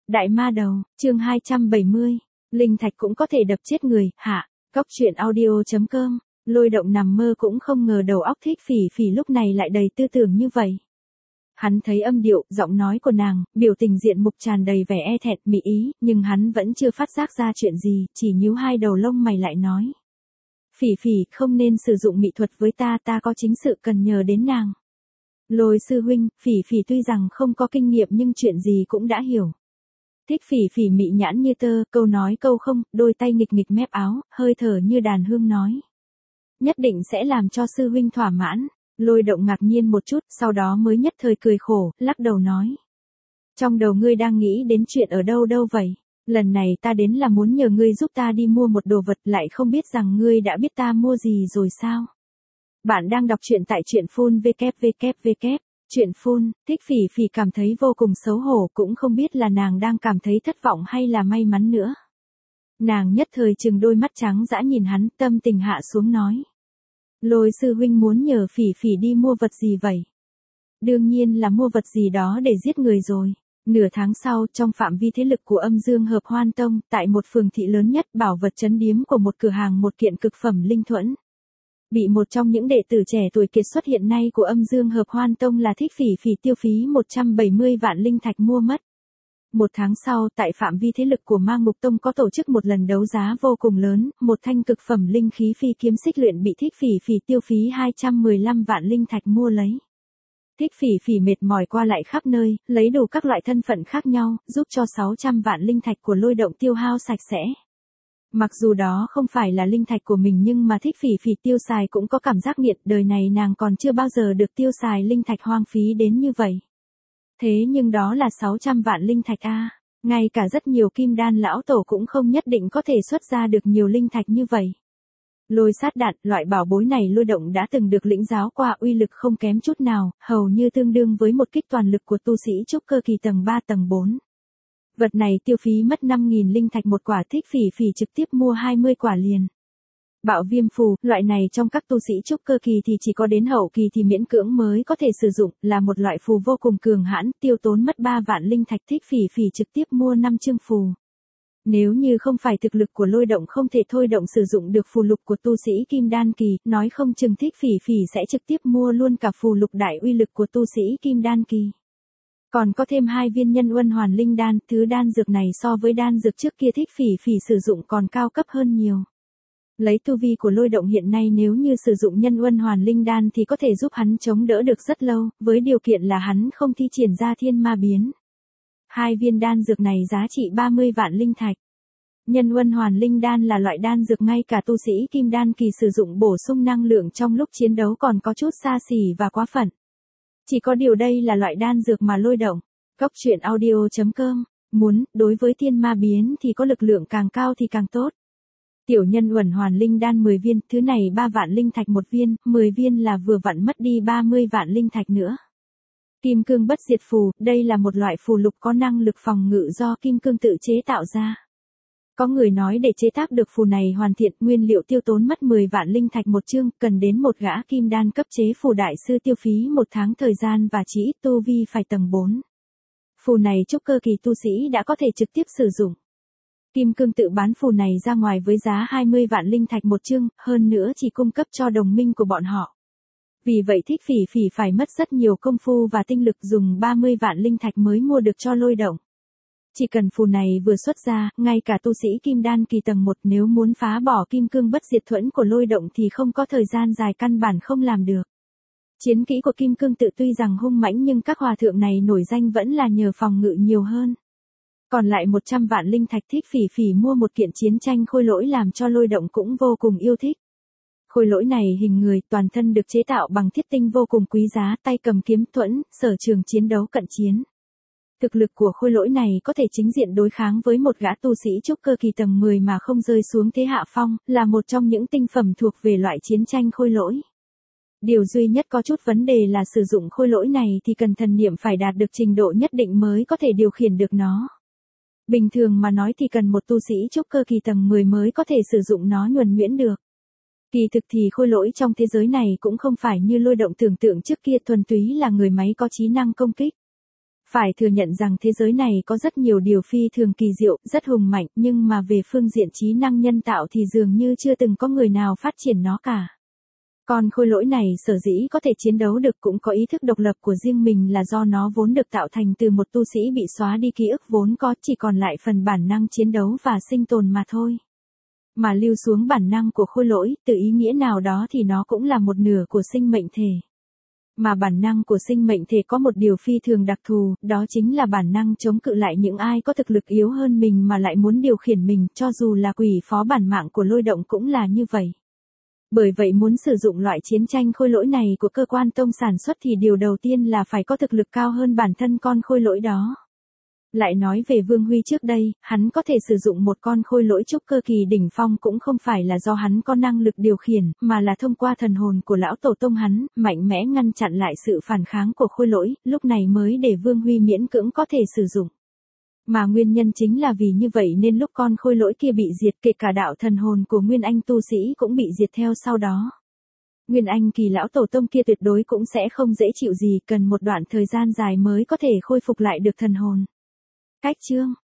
Đại ma đầu, chương 270. Linh thạch cũng có thể đập chết người, hạ. Góc truyện audio.com. Lôi động nằm mơ cũng không ngờ đầu óc Thích Phỉ Phỉ lúc này lại đầy tư tưởng như vậy. Hắn thấy âm điệu, giọng nói của nàng, biểu tình diện mục tràn đầy vẻ e thẹn, mị ý, nhưng hắn vẫn chưa phát giác ra chuyện gì, chỉ nhíu hai đầu lông mày lại nói. Phỉ Phỉ, không nên sử dụng mỹ thuật với ta có chính sự cần nhờ đến nàng. Lôi sư huynh, Phỉ Phỉ tuy rằng không có kinh nghiệm nhưng chuyện gì cũng đã hiểu. Thích Phỉ Phỉ mị nhãn như tơ, câu nói câu không, đôi tay nghịch nghịch mép áo, hơi thở như đàn hương nói. Nhất định sẽ làm cho sư huynh thỏa mãn. Lôi động ngạc nhiên một chút, sau đó mới nhất thời cười khổ, lắc đầu nói. Trong đầu ngươi đang nghĩ đến chuyện ở đâu vậy? Lần này ta đến là muốn nhờ ngươi giúp ta đi mua một đồ vật, lại không biết rằng ngươi đã biết ta mua gì rồi sao? Bạn đang đọc truyện tại truyện phun www. Truyện phun, Thích Phỉ Phỉ cảm thấy vô cùng xấu hổ, cũng không biết là nàng đang cảm thấy thất vọng hay là may mắn nữa. Nàng nhất thời trừng đôi mắt trắng dã nhìn hắn, tâm tình hạ xuống nói. Lôi sư huynh muốn nhờ Phỉ Phỉ đi mua vật gì vậy? Đương nhiên là mua vật gì đó để giết người rồi. Nửa tháng sau, trong phạm vi thế lực của Âm Dương Hợp Hoan Tông, tại một phường thị lớn nhất, bảo vật trấn điếm của một cửa hàng một kiện cực phẩm linh thuẫn. Bị một trong những đệ tử trẻ tuổi kiệt xuất hiện nay của Âm Dương Hợp Hoan Tông là Thích Phỉ Phỉ tiêu phí 170 vạn linh thạch mua mất. Một tháng sau, tại phạm vi thế lực của Ma Ngục Tông có tổ chức một lần đấu giá vô cùng lớn, một thanh cực phẩm linh khí phi kiếm xích luyện bị Thích Phỉ Phỉ tiêu phí 215 vạn linh thạch mua lấy. Thích Phỉ Phỉ mệt mỏi qua lại khắp nơi, lấy đủ các loại thân phận khác nhau, giúp cho 600 vạn linh thạch của Lôi Động tiêu hao sạch sẽ. Mặc dù đó không phải là linh thạch của mình nhưng mà Thích Phỉ Phỉ tiêu xài cũng có cảm giác nghiện, đời này nàng còn chưa bao giờ được tiêu xài linh thạch hoang phí đến như vậy. Thế nhưng đó là 600 vạn linh thạch a, ngay cả rất nhiều kim đan lão tổ cũng không nhất định có thể xuất ra được nhiều linh thạch như vậy. Lôi sát đạn, loại bảo bối này Lôi Động đã từng được lĩnh giáo qua, uy lực không kém chút nào, hầu như tương đương với một kích toàn lực của tu sĩ trúc cơ kỳ tầng 3 tầng 4. Vật này tiêu phí mất 5.000 linh thạch một quả, Thích Phỉ Phỉ trực tiếp mua 20 quả liền. Bạo viêm phù, loại này trong các tu sĩ trúc cơ kỳ thì chỉ có đến hậu kỳ thì miễn cưỡng mới có thể sử dụng, là một loại phù vô cùng cường hãn, tiêu tốn mất 3 vạn linh thạch, Thích Phỉ Phỉ trực tiếp mua 5 chương phù. Nếu như không phải thực lực của Lôi Động không thể thôi động sử dụng được phù lục của tu sĩ kim đan kỳ, nói không chừng Thích Phỉ Phỉ sẽ trực tiếp mua luôn cả phù lục đại uy lực của tu sĩ kim đan kỳ. Còn có thêm 2 viên nhân uân hoàn linh đan, thứ đan dược này so với đan dược trước kia Thích Phỉ Phỉ sử dụng còn cao cấp hơn nhiều. Lấy tu vi của Lôi Động hiện nay nếu như sử dụng nhân uân hoàn linh đan thì có thể giúp hắn chống đỡ được rất lâu, với điều kiện là hắn không thi triển ra thiên ma biến. 2 viên đan dược này giá trị 30 vạn linh thạch. Nhân uân hoàn linh đan là loại đan dược ngay cả tu sĩ kim đan kỳ sử dụng bổ sung năng lượng trong lúc chiến đấu còn có chút xa xỉ và quá phận. Chỉ có điều đây là loại đan dược mà Lôi Động. Góc truyện audio.com. Muốn, đối với thiên ma biến thì có lực lượng càng cao thì càng tốt. Tiểu nhân uẩn hoàn linh đan 10 viên, thứ này 3 vạn linh thạch một viên, 10 viên là vừa vặn mất đi 30 vạn linh thạch nữa. Kim cương bất diệt phù, đây là một loại phù lục có năng lực phòng ngự do kim cương tự chế tạo ra. Có người nói để chế tác được phù này hoàn thiện, nguyên liệu tiêu tốn mất 10 vạn linh thạch một chương, cần đến một gã kim đan cấp chế phù đại sư tiêu phí 1 tháng thời gian và chỉ ít tu vi phải tầng 4. Phù này trúc cơ kỳ tu sĩ đã có thể trực tiếp sử dụng. Kim cương tự bán phù này ra ngoài với giá 20 vạn linh thạch một chương, hơn nữa chỉ cung cấp cho đồng minh của bọn họ. Vì vậy Thích Phỉ Phỉ phải mất rất nhiều công phu và tinh lực dùng 30 vạn linh thạch mới mua được cho Lôi Động. Chỉ cần phù này vừa xuất ra, ngay cả tu sĩ kim đan kỳ tầng 1 nếu muốn phá bỏ kim cương bất diệt thuẫn của Lôi Động thì không có thời gian dài, căn bản không làm được. Chiến kỹ của kim cương tự tuy rằng hung mãnh nhưng các hòa thượng này nổi danh vẫn là nhờ phòng ngự nhiều hơn. Còn lại 100 vạn linh thạch, Thích Phỉ Phỉ mua một kiện chiến tranh khôi lỗi làm cho Lôi Động cũng vô cùng yêu thích. Khôi lỗi này hình người, toàn thân được chế tạo bằng thiết tinh vô cùng quý giá, tay cầm kiếm thuẫn, sở trường chiến đấu cận chiến. Thực lực của khôi lỗi này có thể chính diện đối kháng với một gã tu sĩ trúc cơ kỳ tầng 10 mà không rơi xuống thế hạ phong, là một trong những tinh phẩm thuộc về loại chiến tranh khôi lỗi. Điều duy nhất có chút vấn đề là sử dụng khôi lỗi này thì cần thần niệm phải đạt được trình độ nhất định mới có thể điều khiển được nó. Bình thường mà nói thì cần một tu sĩ trúc cơ kỳ tầng 10 mới có thể sử dụng nó nhuần nhuyễn được. Kỳ thực thì khôi lỗi trong thế giới này cũng không phải như Lôi Động tưởng tượng trước kia thuần túy là người máy có trí năng công kích. Phải thừa nhận rằng thế giới này có rất nhiều điều phi thường kỳ diệu, rất hùng mạnh, nhưng mà về phương diện trí năng nhân tạo thì dường như chưa từng có người nào phát triển nó cả. Con khôi lỗi này sở dĩ có thể chiến đấu được cũng có ý thức độc lập của riêng mình là do nó vốn được tạo thành từ một tu sĩ bị xóa đi ký ức vốn có, chỉ còn lại phần bản năng chiến đấu và sinh tồn mà thôi. Mà lưu xuống bản năng của khôi lỗi, từ ý nghĩa nào đó thì nó cũng là một nửa của sinh mệnh thể. Mà bản năng của sinh mệnh thể có một điều phi thường đặc thù, đó chính là bản năng chống cự lại những ai có thực lực yếu hơn mình mà lại muốn điều khiển mình, cho dù là quỷ phó bản mạng của lôi động cũng là như vậy. Bởi vậy muốn sử dụng loại chiến tranh khôi lỗi này của cơ quan tông sản xuất thì điều đầu tiên là phải có thực lực cao hơn bản thân con khôi lỗi đó. Lại nói về Vương Huy trước đây, hắn có thể sử dụng một con khôi lỗi trúc cơ kỳ đỉnh phong cũng không phải là do hắn có năng lực điều khiển, mà là thông qua thần hồn của lão tổ tông hắn, mạnh mẽ ngăn chặn lại sự phản kháng của khôi lỗi, lúc này mới để Vương Huy miễn cưỡng có thể sử dụng. Mà nguyên nhân chính là vì như vậy nên lúc con khôi lỗi kia bị diệt, kể cả đạo thần hồn của Nguyên Anh tu sĩ cũng bị diệt theo sau đó. Nguyên Anh kỳ lão tổ tông kia tuyệt đối cũng sẽ không dễ chịu gì, cần một đoạn thời gian dài mới có thể khôi phục lại được thần hồn. Cách chương